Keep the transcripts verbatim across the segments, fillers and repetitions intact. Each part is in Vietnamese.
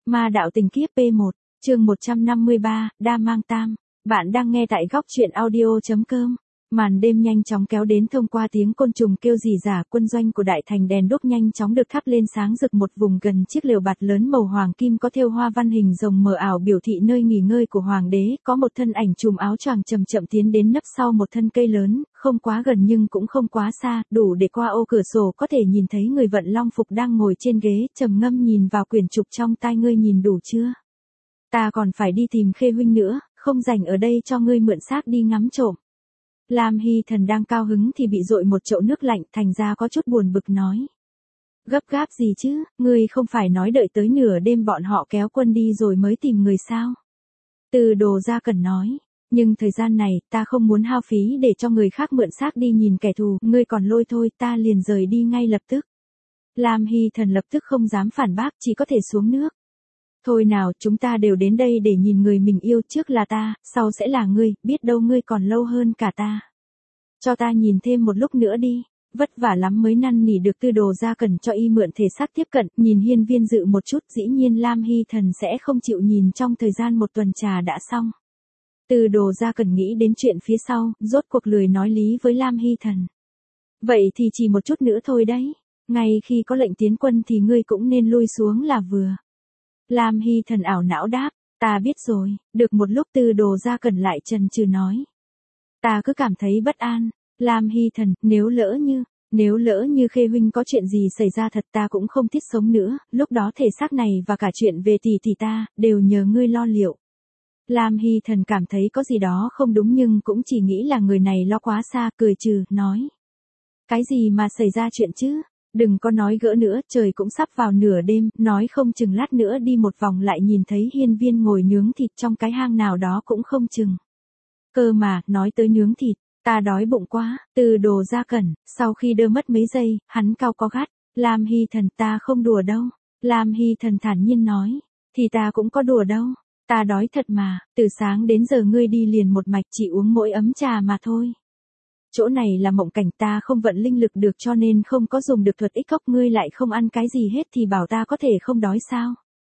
Ma đạo tình kiếp P một, chương một trăm năm mươi ba, Đa Mang Tam. Bạn đang nghe tại góc truyện audio.com. Màn đêm nhanh chóng kéo đến thông qua tiếng côn trùng kêu rỉ rả, quân doanh của đại thành đèn đuốc nhanh chóng được thắp lên sáng rực. Một vùng gần chiếc lều bạt lớn màu hoàng kim có thêu hoa văn hình rồng mờ ảo biểu thị nơi nghỉ ngơi của hoàng đế, có một thân ảnh trùm áo choàng chậm chậm tiến đến nấp sau một thân cây lớn, không quá gần nhưng cũng không quá xa, đủ để qua ô cửa sổ có thể nhìn thấy người vận long phục đang ngồi trên ghế, trầm ngâm nhìn vào quyển trục trong tay. Ngươi nhìn đủ chưa? Ta còn phải đi tìm Khê huynh nữa, không rảnh ở đây cho ngươi mượn xác đi ngắm trộm. Lam Hy Thần đang cao hứng thì bị dội một chậu nước lạnh, thành ra có chút buồn bực nói. Gấp gáp gì chứ, ngươi không phải nói đợi tới nửa đêm bọn họ kéo quân đi rồi mới tìm người sao? Từ Đồ Gia Cẩn nói, nhưng thời gian này ta không muốn hao phí để cho người khác mượn xác đi nhìn kẻ thù, ngươi còn lôi thôi, ta liền rời đi ngay lập tức. Lam Hy Thần lập tức không dám phản bác, chỉ có thể xuống nước. Thôi nào, chúng ta đều đến đây để nhìn người mình yêu, trước là ta, sau sẽ là ngươi, biết đâu ngươi còn lâu hơn cả ta. Cho ta nhìn thêm một lúc nữa đi, vất vả lắm mới năn nỉ được Tư Đồ Gia Cẩn cho y mượn thể xác tiếp cận, nhìn Hiên Viên Dự một chút, dĩ nhiên Lam Hy Thần sẽ không chịu nhìn trong thời gian một tuần trà đã xong. Tư Đồ Gia Cẩn nghĩ đến chuyện phía sau, rốt cuộc lười nói lý với Lam Hy Thần. Vậy thì chỉ một chút nữa thôi đấy, ngay khi có lệnh tiến quân thì ngươi cũng nên lui xuống là vừa. Lam Hy Thần ảo não đáp, ta biết rồi. Được một lúc Tư Đồ Gia Cẩn lại chần chừ nói. Ta cứ cảm thấy bất an. Lam Hy Thần, nếu lỡ như, nếu lỡ như Khê huynh có chuyện gì xảy ra thật ta cũng không thích sống nữa, lúc đó thể xác này và cả chuyện về tỷ tỷ ta, đều nhờ ngươi lo liệu. Lam Hy Thần cảm thấy có gì đó không đúng nhưng cũng chỉ nghĩ là người này lo quá xa, cười trừ, nói. Cái gì mà xảy ra chuyện chứ? Đừng có nói gỡ nữa, trời cũng sắp vào nửa đêm, nói không chừng lát nữa đi một vòng lại nhìn thấy Hiên Viên ngồi nướng thịt trong cái hang nào đó cũng không chừng. Cơ mà, nói tới nướng thịt, ta đói bụng quá. Từ Đồ Gia Cẩn, sau khi đơ mất mấy giây, hắn cau có gắt, Lam Hy Thần, ta không đùa đâu. Lam Hy Thần thản nhiên nói, thì ta cũng có đùa đâu, ta đói thật mà, từ sáng đến giờ ngươi đi liền một mạch chỉ uống mỗi ấm trà mà thôi. Chỗ này là mộng cảnh, ta không vận linh lực được cho nên không có dùng được thuật ích cốc, ngươi lại không ăn cái gì hết thì bảo ta có thể không đói sao?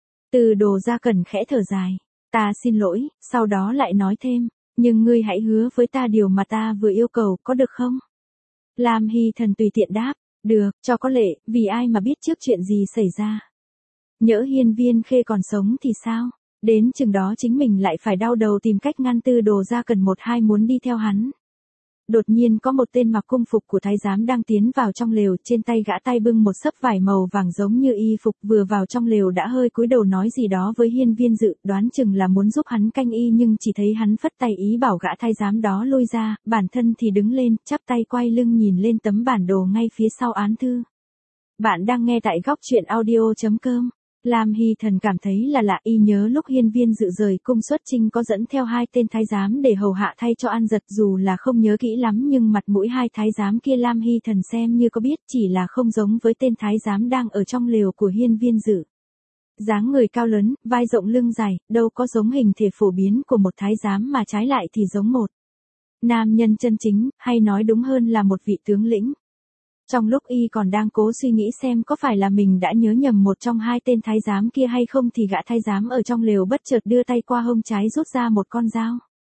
Từ Đồ Gia Cẩn khẽ thở dài, ta xin lỗi, sau đó lại nói thêm, nhưng ngươi hãy hứa với ta điều mà ta vừa yêu cầu, có được không? Lam Hy Thần tùy tiện đáp, được, cho có lệ, vì ai mà biết trước chuyện gì xảy ra. Nhỡ Hiên Viên Khê còn sống thì sao? Đến chừng đó chính mình lại phải đau đầu tìm cách ngăn Tư Đồ Gia Cẩn một hai muốn đi theo hắn. Đột nhiên có một tên mặc cung phục của thái giám đang tiến vào trong lều, trên tay gã tay bưng một xấp vải màu vàng giống như y phục, vừa vào trong lều đã hơi cúi đầu nói gì đó với Hiên Viên Dự, đoán chừng là muốn giúp hắn canh y nhưng chỉ thấy hắn phất tay ý bảo gã thái giám đó lui ra, bản thân thì đứng lên, chắp tay quay lưng nhìn lên tấm bản đồ ngay phía sau án thư. Bạn đang nghe tại góc truyện audio.com. Lam Hy Thần cảm thấy là lạ, y nhớ lúc Hiên Viên Dự rời cung xuất chinh có dẫn theo hai tên thái giám để hầu hạ thay cho An Giật, dù là không nhớ kỹ lắm nhưng mặt mũi hai thái giám kia Lam Hy Thần xem như có biết, chỉ là không giống với tên thái giám đang ở trong lều của Hiên Viên Dự. Dáng người cao lớn, vai rộng lưng dài, đâu có giống hình thể phổ biến của một thái giám mà trái lại thì giống một nam nhân chân chính, hay nói đúng hơn là một vị tướng lĩnh. Trong lúc y còn đang cố suy nghĩ xem có phải là mình đã nhớ nhầm một trong hai tên thái giám kia hay không thì gã thái giám ở trong lều bất chợt đưa tay qua hông trái rút ra một con dao.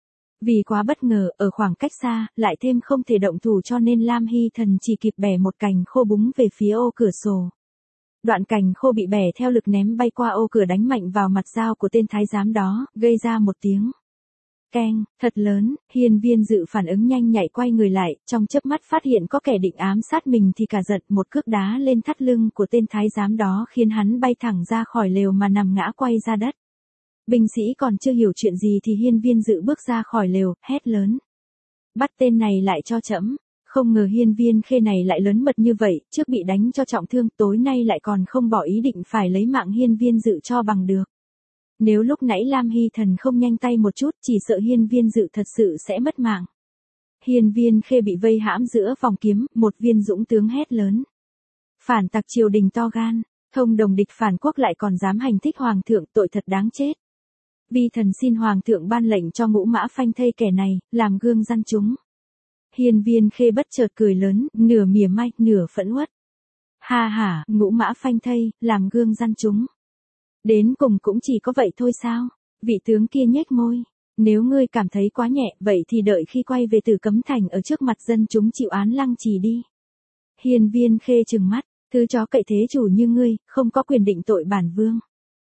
Vì quá bất ngờ, ở khoảng cách xa, lại thêm không thể động thủ cho nên Lam Hy Thần chỉ kịp bẻ một cành khô búng về phía ô cửa sổ. Đoạn cành khô bị bẻ theo lực ném bay qua ô cửa đánh mạnh vào mặt dao của tên thái giám đó, gây ra một tiếng keng, thật lớn. Hiên Viên Dự phản ứng nhanh nhạy quay người lại, trong chớp mắt phát hiện có kẻ định ám sát mình thì cả giận, một cước đá lên thắt lưng của tên thái giám đó khiến hắn bay thẳng ra khỏi lều mà nằm ngã quay ra đất. Binh sĩ còn chưa hiểu chuyện gì thì Hiên Viên Dự bước ra khỏi lều, hét lớn. Bắt tên này lại cho trẫm. Không ngờ Hiên Viên Khê này lại lớn mật như vậy, trước bị đánh cho trọng thương, tối nay lại còn không bỏ ý định phải lấy mạng Hiên Viên Dự cho bằng được. Nếu lúc nãy Lam Hy Thần không nhanh tay một chút, chỉ sợ Hiên Viên Dự thật sự sẽ mất mạng. Hiên Viên Khê bị vây hãm giữa vòng kiếm, một viên dũng tướng hét lớn. Phản tặc triều đình to gan, thông đồng địch phản quốc lại còn dám hành thích hoàng thượng, tội thật đáng chết. Vi thần xin hoàng thượng ban lệnh cho Ngũ Mã Phanh thây kẻ này, làm gương dân chúng. Hiên Viên Khê bất chợt cười lớn, nửa mỉa mai, nửa phẫn uất. Ha ha, Ngũ Mã Phanh thây, làm gương dân chúng. Đến cùng cũng chỉ có vậy thôi sao? Vị tướng kia nhếch môi. Nếu ngươi cảm thấy quá nhẹ, vậy thì đợi khi quay về Tử Cấm Thành ở trước mặt dân chúng chịu án lăng trì đi. Hiên Viên Khê trừng mắt, thứ chó cậy thế chủ như ngươi, không có quyền định tội bản vương.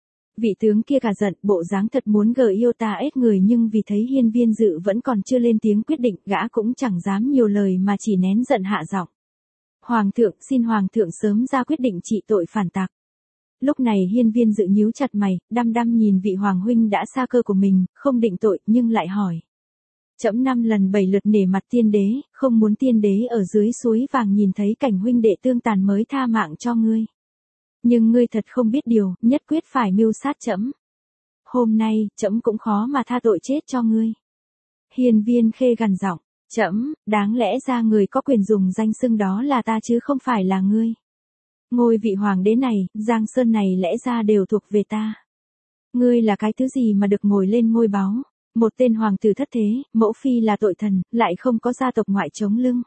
Vị tướng kia cả giận, bộ dáng thật muốn gờ yêu ta ết người, nhưng vì thấy Hiên Viên Dự vẫn còn chưa lên tiếng quyết định, gã cũng chẳng dám nhiều lời mà chỉ nén giận hạ giọng. Hoàng thượng, xin hoàng thượng sớm ra quyết định trị tội phản tặc. Lúc này Hiên Viên Dự nhíu chặt mày, đăm đăm nhìn vị hoàng huynh đã xa cơ của mình, không định tội, nhưng lại hỏi. Trẫm năm lần bảy lượt nể mặt tiên đế, không muốn tiên đế ở dưới suối vàng nhìn thấy cảnh huynh đệ tương tàn mới tha mạng cho ngươi. Nhưng ngươi thật không biết điều, nhất quyết phải mưu sát trẫm. Hôm nay, trẫm cũng khó mà tha tội chết cho ngươi. Hiên Viên Khê gằn giọng, trẫm, đáng lẽ ra người có quyền dùng danh xưng đó là ta chứ không phải là ngươi. Ngôi vị hoàng đế này, Giang Sơn này lẽ ra đều thuộc về ta. Ngươi là cái thứ gì mà được ngồi lên ngôi báu? Một tên hoàng tử thất thế, mẫu phi là tội thần, lại không có gia tộc ngoại chống lưng.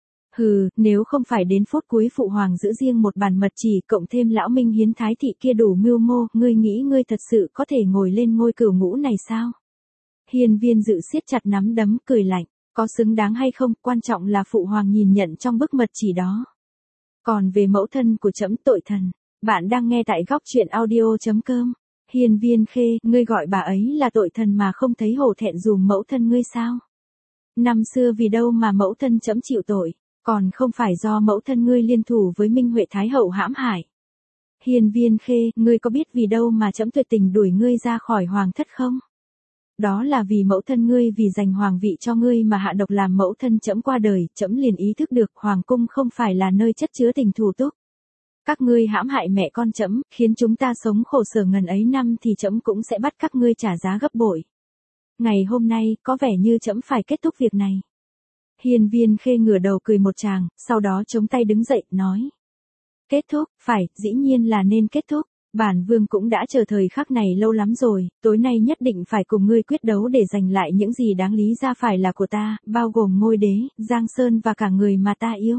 Hừ, nếu không phải đến phút cuối phụ hoàng giữ riêng một bàn mật chỉ cộng thêm lão minh hiến thái thị kia đủ mưu mô, ngươi nghĩ ngươi thật sự có thể ngồi lên ngôi cửu ngũ này sao? Hiên Viên Dự siết chặt nắm đấm cười lạnh, có xứng đáng hay không, quan trọng là phụ hoàng nhìn nhận trong bức mật chỉ đó. Còn về mẫu thân của trẫm tội thần, bạn đang nghe tại góc truyện audio chấm com. Hiên Viên Khê, ngươi gọi bà ấy là tội thần mà không thấy hổ thẹn dùm mẫu thân ngươi sao? Năm xưa vì đâu mà mẫu thân trẫm chịu tội, còn không phải do mẫu thân ngươi liên thủ với Minh Huệ Thái Hậu hãm hại. Hiên Viên Khê, ngươi có biết vì đâu mà trẫm tuyệt tình đuổi ngươi ra khỏi hoàng thất không? Đó là vì mẫu thân ngươi vì giành hoàng vị cho ngươi mà hạ độc làm mẫu thân trẫm qua đời, trẫm liền ý thức được hoàng cung không phải là nơi chất chứa tình thù túc. Các ngươi hãm hại mẹ con trẫm, khiến chúng ta sống khổ sở ngần ấy năm thì trẫm cũng sẽ bắt các ngươi trả giá gấp bội. Ngày hôm nay, có vẻ như trẫm phải kết thúc việc này. Hiên Viên Khê ngửa đầu cười một tràng, sau đó chống tay đứng dậy, nói. Kết thúc, phải, dĩ nhiên là nên kết thúc. Bản vương cũng đã chờ thời khắc này lâu lắm rồi, tối nay nhất định phải cùng ngươi quyết đấu để giành lại những gì đáng lý ra phải là của ta, bao gồm ngôi đế, Giang Sơn và cả người mà ta yêu.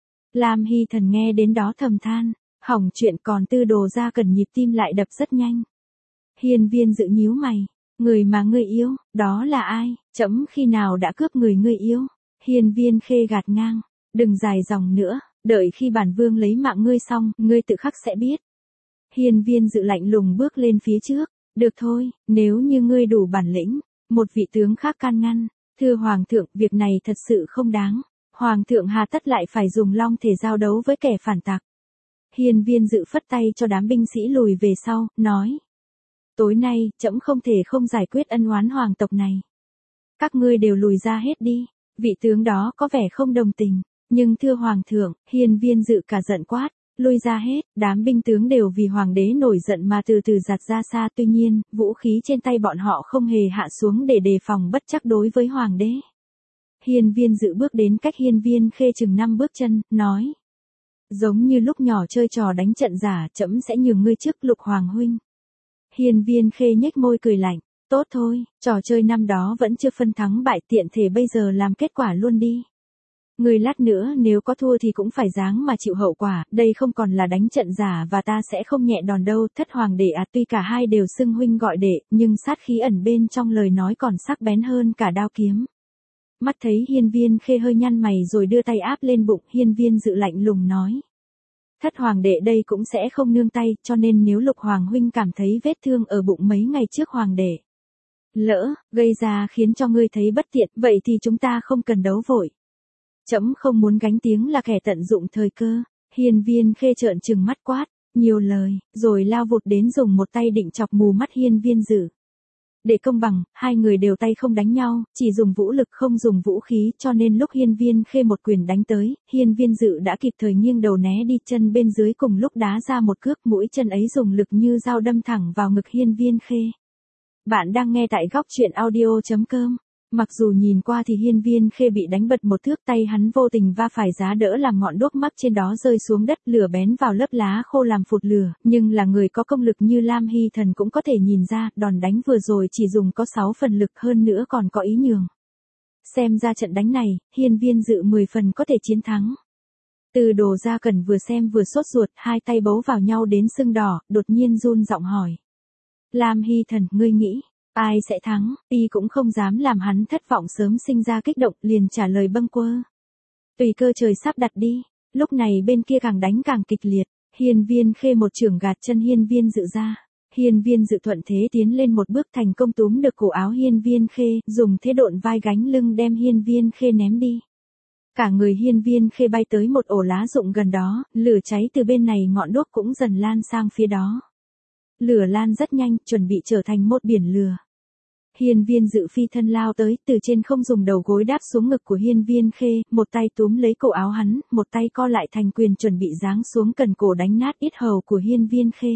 Lam Hy Thần nghe đến đó thầm than, hỏng chuyện, còn Tư Đồ ra cần nhịp tim lại đập rất nhanh. Hiên Viên Dự nhíu mày, người mà ngươi yêu, đó là ai, trẫm khi nào đã cướp người ngươi yêu? Hiên Viên Khê gạt ngang, đừng dài dòng nữa, đợi khi bản vương lấy mạng ngươi xong, ngươi tự khắc sẽ biết. Hiên Viên Dự lạnh lùng bước lên phía trước, được thôi, nếu như ngươi đủ bản lĩnh. Một vị tướng khác can ngăn, thưa hoàng thượng, việc này thật sự không đáng. Hoàng thượng hà tất lại phải dùng long thể giao đấu với kẻ phản tặc. Hiên Viên Dự phất tay cho đám binh sĩ lùi về sau, nói. Tối nay, trẫm không thể không giải quyết ân oán hoàng tộc này. Các ngươi đều lùi ra hết đi. Vị tướng đó có vẻ không đồng tình, nhưng thưa hoàng thượng, Hiên Viên Dự cả giận quát. Lui ra hết, đám binh tướng đều vì hoàng đế nổi giận mà từ từ giạt ra xa, tuy nhiên, vũ khí trên tay bọn họ không hề hạ xuống để đề phòng bất trắc đối với hoàng đế. Hiên Viên Dự bước đến cách Hiên Viên Khê chừng năm bước chân, nói. Giống như lúc nhỏ chơi trò đánh trận giả, trẫm sẽ nhường ngươi trước Lục hoàng huynh. Hiên Viên Khê nhếch môi cười lạnh, tốt thôi, trò chơi năm đó vẫn chưa phân thắng bại, tiện thể bây giờ làm kết quả luôn đi. Người lát nữa nếu có thua thì cũng phải dáng mà chịu hậu quả, đây không còn là đánh trận giả và ta sẽ không nhẹ đòn đâu. Thất hoàng đệ à, tuy cả hai đều xưng huynh gọi đệ, nhưng sát khí ẩn bên trong lời nói còn sắc bén hơn cả đao kiếm. Mắt thấy Hiên Viên Khê hơi nhăn mày rồi đưa tay áp lên bụng, Hiên Viên Dự lạnh lùng nói. Thất hoàng đệ đây cũng sẽ không nương tay, cho nên nếu Lục hoàng huynh cảm thấy vết thương ở bụng mấy ngày trước hoàng đệ lỡ gây ra khiến cho ngươi thấy bất tiện, vậy thì chúng ta không cần đấu vội. Trẫm không muốn gánh tiếng là kẻ tận dụng thời cơ. Hiên Viên Khê trợn trừng mắt quát, nhiều lời, rồi lao vụt đến dùng một tay định chọc mù mắt Hiên Viên Dự. Để công bằng, hai người đều tay không đánh nhau, chỉ dùng vũ lực không dùng vũ khí, cho nên lúc Hiên Viên Khê một quyền đánh tới, Hiên Viên Dự đã kịp thời nghiêng đầu né đi, chân bên dưới cùng lúc đá ra một cước, mũi chân ấy dùng lực như dao đâm thẳng vào ngực Hiên Viên Khê. Bạn đang nghe tại góc truyện audio chấm com. Mặc dù nhìn qua thì Hiên Viên Khê bị đánh bật một thước, tay hắn vô tình va phải giá đỡ làm ngọn đuốc mắc trên đó rơi xuống đất, lửa bén vào lớp lá khô làm phụt lửa, nhưng là người có công lực như Lam Hy Thần cũng có thể nhìn ra, đòn đánh vừa rồi chỉ dùng có sáu phần lực, hơn nữa còn có ý nhường. Xem ra trận đánh này, Hiên Viên Dự mười phần có thể chiến thắng. Từ Đồ Gia Cẩn vừa xem vừa sốt ruột, hai tay bấu vào nhau đến sưng đỏ, đột nhiên run giọng hỏi. Lam Hy Thần, ngươi nghĩ, ai sẽ thắng? Y cũng không dám làm hắn thất vọng sớm sinh ra kích động, liền trả lời bâng quơ. Tùy cơ trời sắp đặt đi. Lúc này bên kia càng đánh càng kịch liệt. Hiên Viên Khê một chưởng gạt chân Hiên Viên Dự ra. Hiên Viên Dự thuận thế tiến lên một bước thành công túm được cổ áo Hiên Viên Khê, dùng thế độn vai gánh lưng đem Hiên Viên Khê ném đi. Cả người Hiên Viên Khê bay tới một ổ lá rụng gần đó, lửa cháy từ bên này ngọn đuốc cũng dần lan sang phía đó. Lửa lan rất nhanh, chuẩn bị trở thành một biển lửa. Hiên Viên Dự phi thân lao tới, từ trên không dùng đầu gối đáp xuống ngực của Hiên Viên Khê, một tay túm lấy cổ áo hắn, một tay co lại thành quyền chuẩn bị giáng xuống cần cổ đánh nát yết hầu của Hiên Viên Khê.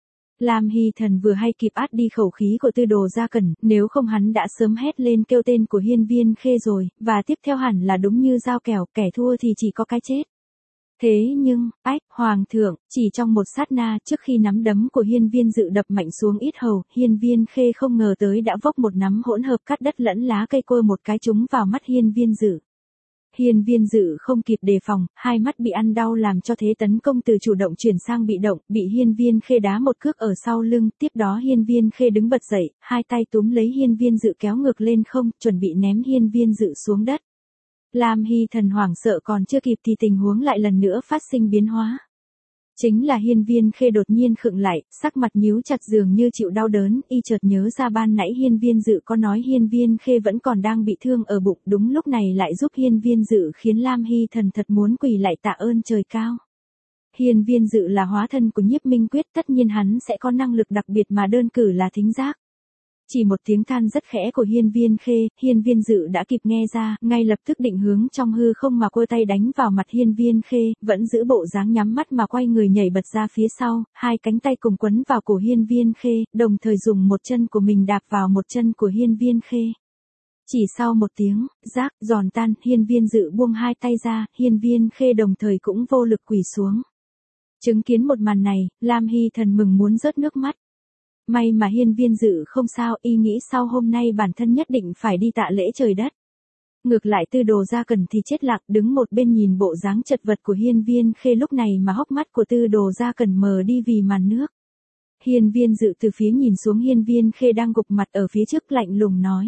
Lam Hy Thần vừa hay kịp át đi khẩu khí của Tư Đồ Gia Cẩn, nếu không hắn đã sớm hét lên kêu tên của Hiên Viên Khê rồi, và tiếp theo hẳn là đúng như dao kèo, kẻ thua thì chỉ có cái chết. Thế nhưng, ách, Hoàng thượng, chỉ trong một sát na trước khi nắm đấm của Hiên Viên Dự đập mạnh xuống yết hầu, Hiên Viên Khê không ngờ tới đã vốc một nắm hỗn hợp cát đất lẫn lá cây côi một cái trúng vào mắt Hiên Viên Dự. Hiên Viên Dự không kịp đề phòng, hai mắt bị ăn đau làm cho thế tấn công từ chủ động chuyển sang bị động, bị Hiên Viên Khê đá một cước ở sau lưng, tiếp đó Hiên Viên Khê đứng bật dậy, hai tay túm lấy Hiên Viên Dự kéo ngược lên không, chuẩn bị ném Hiên Viên Dự xuống đất. Lam Hy Thần hoảng sợ còn chưa kịp thì tình huống lại lần nữa phát sinh biến hóa. Chính là Hiên Viên Khê đột nhiên khựng lại, sắc mặt nhíu chặt dường như chịu đau đớn, y chợt nhớ ra ban nãy Hiên Viên Dự có nói Hiên Viên Khê vẫn còn đang bị thương ở bụng, đúng lúc này lại giúp Hiên Viên Dự khiến Lam Hy Thần thật muốn quỳ lại tạ ơn trời cao. Hiên Viên Dự là hóa thân của Nhiếp Minh Quyết, tất nhiên hắn sẽ có năng lực đặc biệt mà đơn cử là thính giác. Chỉ một tiếng than rất khẽ của Hiên Viên Khê, Hiên Viên Dự đã kịp nghe ra, ngay lập tức định hướng trong hư không mà quơ tay đánh vào mặt Hiên Viên Khê, vẫn giữ bộ dáng nhắm mắt mà quay người nhảy bật ra phía sau, hai cánh tay cùng quấn vào cổ Hiên Viên Khê, đồng thời dùng một chân của mình đạp vào một chân của Hiên Viên Khê. Chỉ sau một tiếng, rác, giòn tan, Hiên Viên Dự buông hai tay ra, Hiên Viên Khê đồng thời cũng vô lực quỳ xuống. Chứng kiến một màn này, Lam Hy Thần mừng muốn rớt nước mắt. May mà Hiên Viên Dự không sao, y nghĩ sau hôm nay bản thân nhất định phải đi tạ lễ trời đất. Ngược lại Tư Đồ Gia Cẩn thì chết lặng đứng một bên nhìn bộ dáng chật vật của Hiên Viên Khê lúc này mà hốc mắt của Tư Đồ Gia Cẩn mờ đi vì màn nước. Hiên Viên Dự từ phía nhìn xuống Hiên Viên Khê đang gục mặt ở phía trước lạnh lùng nói.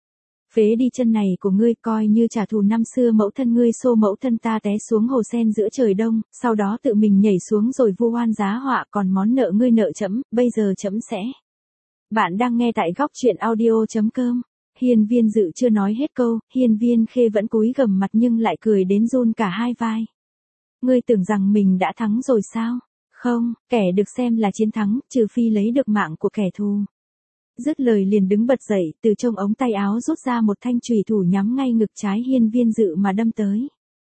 Phế đi chân này của ngươi coi như trả thù năm xưa mẫu thân ngươi xô mẫu thân ta té xuống hồ sen giữa trời đông, sau đó tự mình nhảy xuống rồi vu oan giá họa còn món nợ ngươi nợ trẫm, bây giờ trẫm sẽ. Bạn đang nghe tại góc truyện audio chấm com. Hiên Viên Dự chưa nói hết câu, Hiên Viên Khê vẫn cúi gằm mặt nhưng lại cười đến run cả hai vai. Ngươi tưởng rằng mình đã thắng rồi sao? Không, kẻ được xem là chiến thắng, trừ phi lấy được mạng của kẻ thù. Dứt lời liền đứng bật dậy, từ trong ống tay áo rút ra một thanh chùy thủ nhắm ngay ngực trái Hiên Viên Dự mà đâm tới.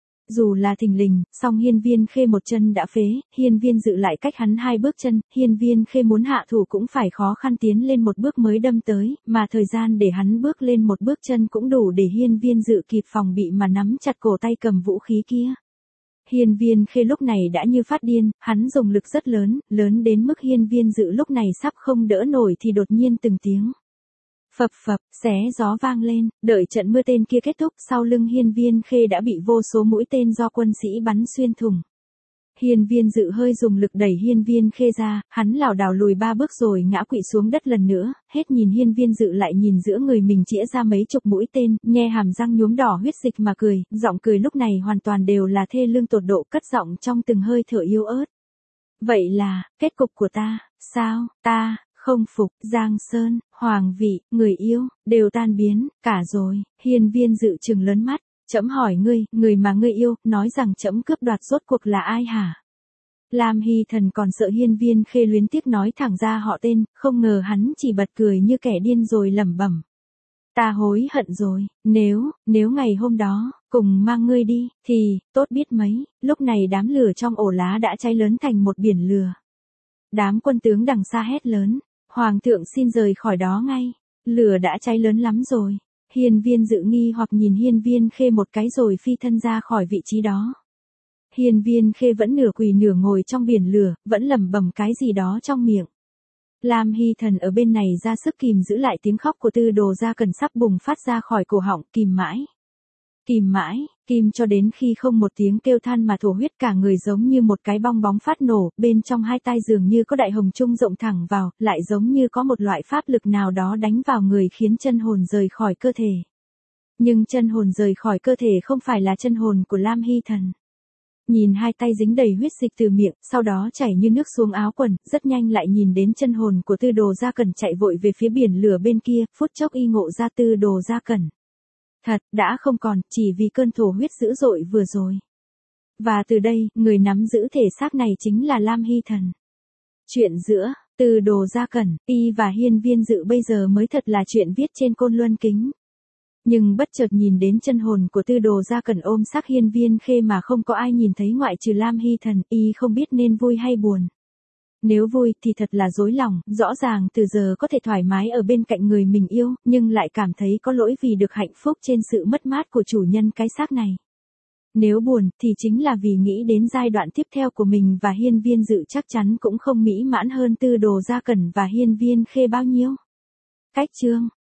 Dù là thình lình, song Hiên Viên Khê một chân đã phế, Hiên Viên Dự lại cách hắn hai bước chân, Hiên Viên Khê muốn hạ thủ cũng phải khó khăn tiến lên một bước mới đâm tới, mà thời gian để hắn bước lên một bước chân cũng đủ để Hiên Viên Dự kịp phòng bị mà nắm chặt cổ tay cầm vũ khí kia. Hiên Viên Khê lúc này đã như phát điên, hắn dùng lực rất lớn, lớn đến mức Hiên Viên Dự lúc này sắp không đỡ nổi thì đột nhiên từng tiếng phập phập, xé gió vang lên, đợi trận mưa tên kia kết thúc, sau lưng Hiên Viên Khê đã bị vô số mũi tên do quân sĩ bắn xuyên thủng. Hiên Viên Dự hơi dùng lực đẩy Hiên Viên Khê ra, hắn lảo đảo lùi ba bước rồi ngã quỵ xuống đất lần nữa, hết nhìn Hiên Viên Dự lại nhìn giữa người mình chĩa ra mấy chục mũi tên, nhe hàm răng nhuốm đỏ huyết dịch mà cười, giọng cười lúc này hoàn toàn đều là thê lương tột độ, cất giọng trong từng hơi thở yếu ớt. Vậy là, kết cục của ta, sao, ta, không phục, Giang Sơn, Hoàng vị, người yêu, đều tan biến, cả rồi. Hiên Viên Dự trừng lớn mắt. Trẫm hỏi ngươi, người mà ngươi yêu, nói rằng trẫm cướp đoạt rốt cuộc là ai hả? Lam Hy Thần còn sợ Hiên Viên Khê luyến tiếc nói thẳng ra họ tên, không ngờ hắn chỉ bật cười như kẻ điên rồi lẩm bẩm. Ta hối hận rồi, nếu, nếu ngày hôm đó, cùng mang ngươi đi, thì, tốt biết mấy, lúc này đám lửa trong ổ lá đã cháy lớn thành một biển lửa. Đám quân tướng đằng xa hét lớn, Hoàng thượng xin rời khỏi đó ngay, lửa đã cháy lớn lắm rồi. Hiên Viên Dự nghi hoặc nhìn Hiên Viên Khê một cái rồi phi thân ra khỏi vị trí đó. Hiên Viên Khê vẫn nửa quỳ nửa ngồi trong biển lửa, vẫn lẩm bẩm cái gì đó trong miệng. Lam Hy Thần ở bên này ra sức kìm giữ lại tiếng khóc của Tư Đồ Gia Cẩn sắp bùng phát ra khỏi cổ họng, kìm mãi. Kìm mãi, kìm cho đến khi không một tiếng kêu than mà thổ huyết, cả người giống như một cái bong bóng phát nổ, bên trong hai tai dường như có đại hồng trung rộng thẳng vào, lại giống như có một loại pháp lực nào đó đánh vào người khiến chân hồn rời khỏi cơ thể. Nhưng chân hồn rời khỏi cơ thể không phải là chân hồn của Lam Hy Thần. Nhìn hai tay dính đầy huyết dịch từ miệng, sau đó chảy như nước xuống áo quần, rất nhanh lại nhìn đến chân hồn của Tư Đồ Gia Cẩn chạy vội về phía biển lửa bên kia, phút chốc y ngộ ra Tư Đồ Gia Cẩn. Thật, đã không còn, chỉ vì cơn thổ huyết dữ dội vừa rồi. Và từ đây, người nắm giữ thể xác này chính là Lam Hy Thần. Chuyện giữa Tư Đồ Gia Cẩn, y và Hiên Viên Dự bây giờ mới thật là chuyện viết trên Côn Luân Kính. Nhưng bất chợt nhìn đến chân hồn của Tư Đồ Gia Cẩn ôm xác Hiên Viên Khê mà không có ai nhìn thấy ngoại trừ Lam Hy Thần, y không biết nên vui hay buồn. Nếu vui thì thật là dối lòng, rõ ràng từ giờ có thể thoải mái ở bên cạnh người mình yêu, nhưng lại cảm thấy có lỗi vì được hạnh phúc trên sự mất mát của chủ nhân cái xác này. Nếu buồn thì chính là vì nghĩ đến giai đoạn tiếp theo của mình và Hiên Viên Dự chắc chắn cũng không mỹ mãn hơn Tư Đồ Gia Cẩn và Hiên Viên Khê bao nhiêu. Cách chương